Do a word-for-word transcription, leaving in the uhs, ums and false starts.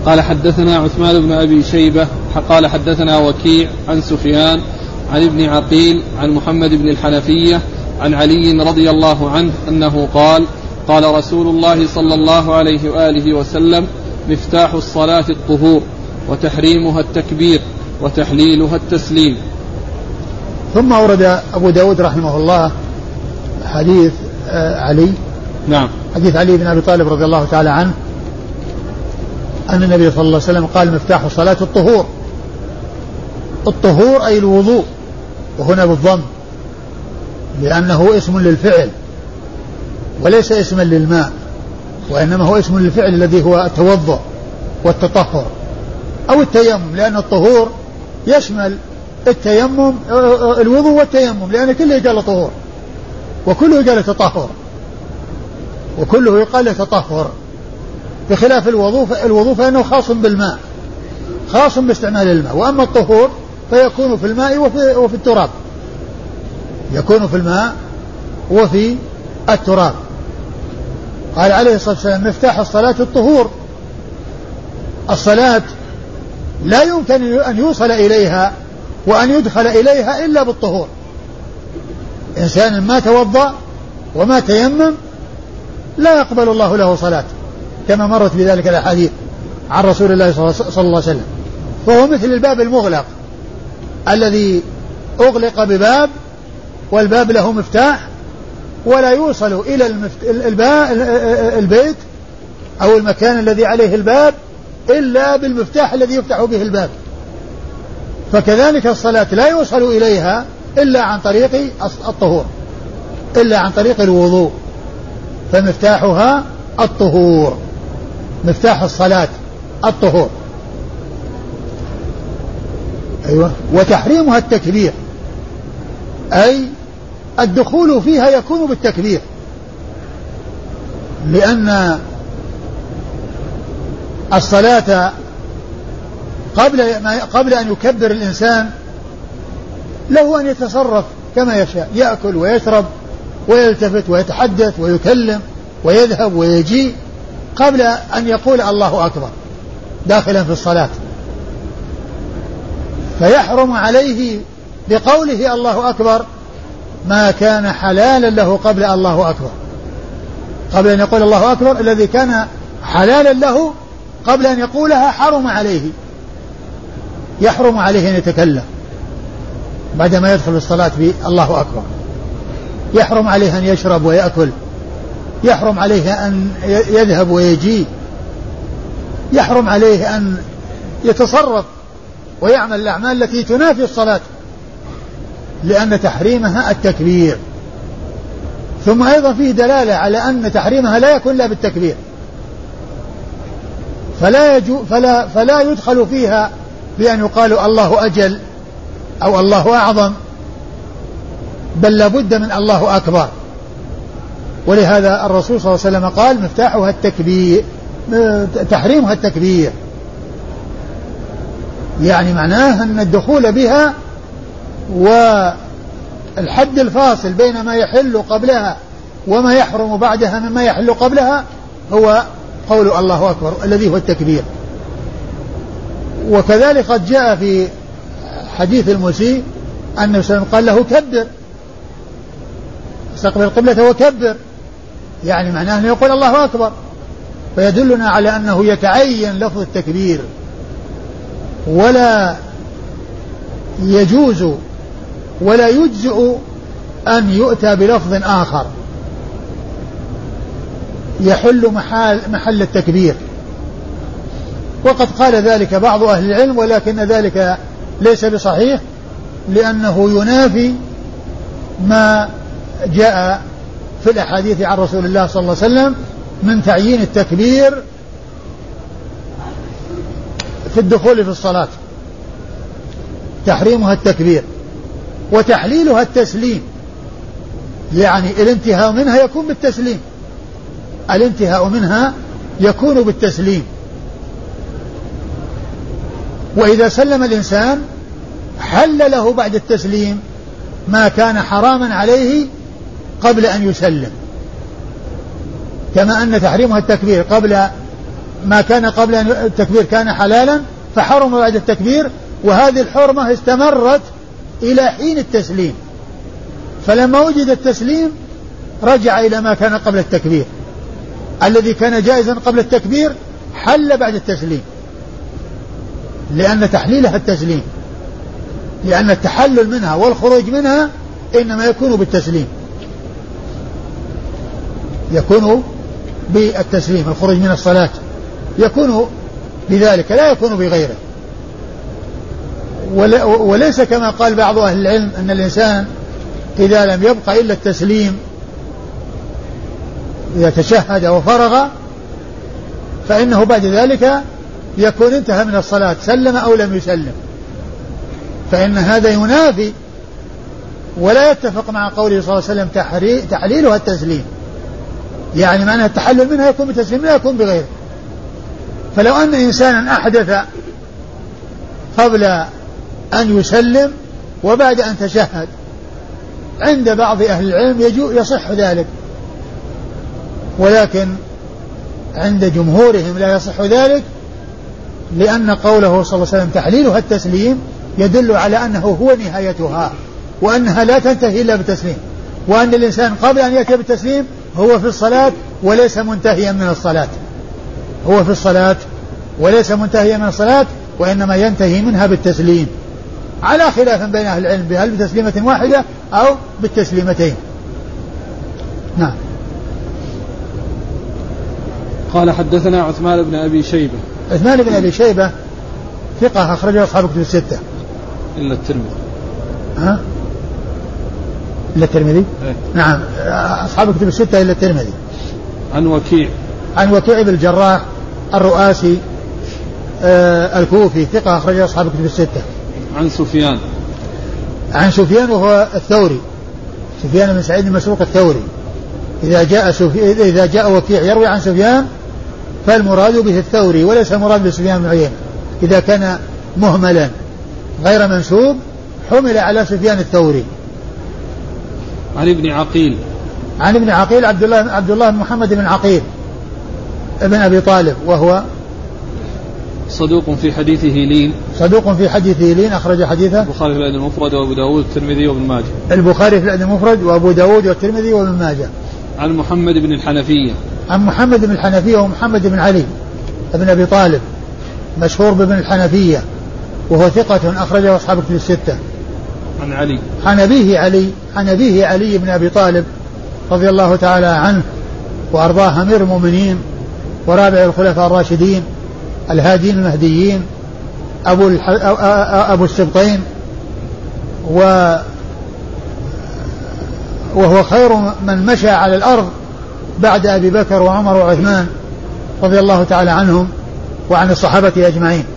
قال حدثنا عثمان بن أبي شيبة قال حدثنا وكيع عن سفيان عن ابن عقيل عن محمد بن الحنفية عن علي رضي الله عنه أنه قال قال رسول الله صلى الله عليه وآله وسلم مفتاح الصلاة الطهور وتحريمها التكبير وتحليلها التسليم. ثم أورد أبو داود رحمه الله حديث علي نعم حديث علي بن أبي طالب رضي الله تعالى عنه أن النبي صلى الله عليه وسلم قال مفتاح الصلاة الطهور. الطهور أي الوضوء، وهنا بالضم لأنه اسم للفعل وليس اسما للماء، وإنما هو اسم للفعل الذي هو التوضؤ والتطهر أو التيمم، لأن الطهور يشمل التيمم الوضوء والتيمم، لأن كله يقال طهور وكله يقال تطهر وكله يقال تطهر، بخلاف الوضوء الوضوء فإنه خاص بالماء، خاص باستعمال الماء، وأما الطهور فيكون في الماء وفي, وفي التراب، يكون في الماء وفي التراب. قال عليه الصلاة والسلام مفتاح الصلاة الطهور. الصلاة لا يمكن أن يوصل إليها وأن يدخل إليها إلا بالطهور. إنسان ما توضأ وما تيمم لا يقبل الله له صلاة، كما مرت بذلك الأحاديث عن رسول الله صلى الله عليه وسلم. فهو مثل الباب المغلق الذي أغلق بباب والباب له مفتاح، ولا يوصل إلى البيت أو المكان الذي عليه الباب إلا بالمفتاح الذي يفتح به الباب. فكذلك الصلاة لا يوصل إليها إلا عن طريق الطهور، إلا عن طريق الوضوء، فمفتاحها الطهور، مفتاح الصلاة الطهور. أيوة. وتحريمها التكبير، أي الدخول فيها يكون بالتكبير، لأن الصلاة قبل ما قبل أن يكبر الإنسان له أن يتصرف كما يشاء، يأكل ويشرب ويلتفت ويتحدث ويكلم ويذهب ويجيء قبل أن يقول الله أكبر داخلا في الصلاة، فيحرم عليه بقوله الله أكبر ما كان حلالا له قبل الله أكبر، قبل أن يقول الله أكبر الذي كان حلالا له قبل أن يقولها حرم عليه، يحرم عليه أن يتكلم بعدما يدخل الصلاة بالله أكبر، يحرم عليه أن يشرب ويأكل، يحرم عليه أن يذهب ويجيء، يحرم عليه أن يتصرف ويعمل الأعمال التي تنافي الصلاة، لأن تحريمها التكبير. ثم أيضا فيه دلالة على أن تحريمها لا يكون إلا بالتكبير، فلا, يجو فلا, فلا يدخل فيها بأن يقال الله أجل أو الله أعظم، بل لابد من الله أكبر. ولهذا الرسول صلى الله عليه وسلم قال مفتاحها التكبير، تحريمها التكبير، يعني معناه أن الدخول بها والحد الفاصل بين ما يحل قبلها وما يحرم بعدها مما يحل قبلها هو قول الله أكبر الذي هو التكبير. وكذلك قد جاء في حديث المسيء أن النبي صلى الله عليه وسلم قال له كبر، استقبل القبلة وكبر، يعني معناه أنه يقول الله أكبر، فيدلنا على أنه يتعين لفظ التكبير، ولا يجوز ولا يجزئ أن يؤتى بلفظ آخر يحل محل, محل التكبير. وقد قال ذلك بعض أهل العلم، ولكن ذلك ليس بصحيح، لأنه ينافي ما جاء في الأحاديث عن رسول الله صلى الله عليه وسلم من تعيين التكبير في الدخول في الصلاة. تحريمها التكبير وتحليلها التسليم، يعني الانتهاء منها يكون بالتسليم، الانتهاء منها يكون بالتسليم. وإذا سلم الإنسان حل له بعد التسليم ما كان حراما عليه قبل أن يسلم، كما أن تحريمها التكبير قبل ما كان قبل التكبير كان حلالا فحرم بعد التكبير، وهذه الحرمة استمرت إلى حين التسليم، فلما وجد التسليم رجع إلى ما كان قبل التكبير. الذي كان جائزا قبل التكبير حل بعد التسليم، لأن تحليلها التسليم، لأن التحلل منها والخروج منها إنما يكون بالتسليم، يكون بالتسليم. الخروج من الصلاة يكون بذلك لا يكون بغيره. وليس كما قال بعض أهل العلم أن الإنسان إذا لم يبقى إلا التسليم إذا تشهد وفرغ فإنه بعد ذلك يكون انتهى من الصلاة سلم أو لم يسلم، فإن هذا ينافي ولا يتفق مع قوله صلى الله عليه وسلم تحليلها التسليم، يعني معنى التحلل منها يكون بتسليم لا يكون بغيره. فلو أن إنسانا أحدث قبل أن يسلم وبعد أن تشهد عند بعض أهل العلم يصح ذلك، ولكن عند جمهورهم لا يصح ذلك، لأن قوله صلى الله عليه وسلم تحليلها التسليم يدل على أنه هو نهايتها، وأنها لا تنتهي إلا بالتسليم، وأن الإنسان قبل أن يأتي بالتسليم هو في الصلاة وليس منتهيا من الصلاة، هو في الصلاة وليس منتهيا من الصلاة، وإنما ينتهي منها بالتسليم، على خلاف بين أهل العلم هل بتسليمة واحدة أو بالتسليمتين. نعم. قال حدثنا عثمان بن أبي شيبة. عثمان بن أبي شيبة ثقة أخرجه أصحاب كتب الستة إلا الترمذي. ها؟ إلا الترمذي؟ ايه؟ نعم أصحاب كتب الستة إلا الترمذي. عن وكيع. عن وكيع بن الجراح الرؤاسي آه الكوفي ثقة أخرجه أصحاب كتب الستة. عن سفيان. عن سفيان وهو الثوري، سفيان بن سعيد المسروق الثوري. إذا جاء سفي... إذا جاء وكيع يروي عن سفيان فالمراد به الثوري وليس المراد بسفيان بن عيينة، إذا كان مهملا غير منسوب حمل على سفيان الثوري. عن ابن عقيل. عن ابن عقيل عبد الله عبد الله بن محمد بن عقيل ابن أبي طالب، وهو صدوق في حديثه لين. صدوق في حديثه لين أخرج حديثه البخاري في الأدب المفرد وأبو داود والترمذي وابن ماجه. البخاري في الأدب المفرد وأبو داود والترمذي وابن ماجه. عن محمد بن الحنفية. عن محمد بن الحنفية ومحمد بن علي ابن أبي طالب مشهور بابن الحنفية، وهو ثقة أخرجه أصحاب كتب الستة. عن علي. عن أبيه علي عن أبيه علي بن أبي طالب رضي الله تعالى عنه وأرضاه أمير المؤمنين ورابع الخلفاء الراشدين الهادين المهديين أبو, الح... أبو السبطين، و... وهو خير من مشى على الأرض بعد أبي بكر وعمر وعثمان رضي الله تعالى عنهم وعن الصحابة أجمعين.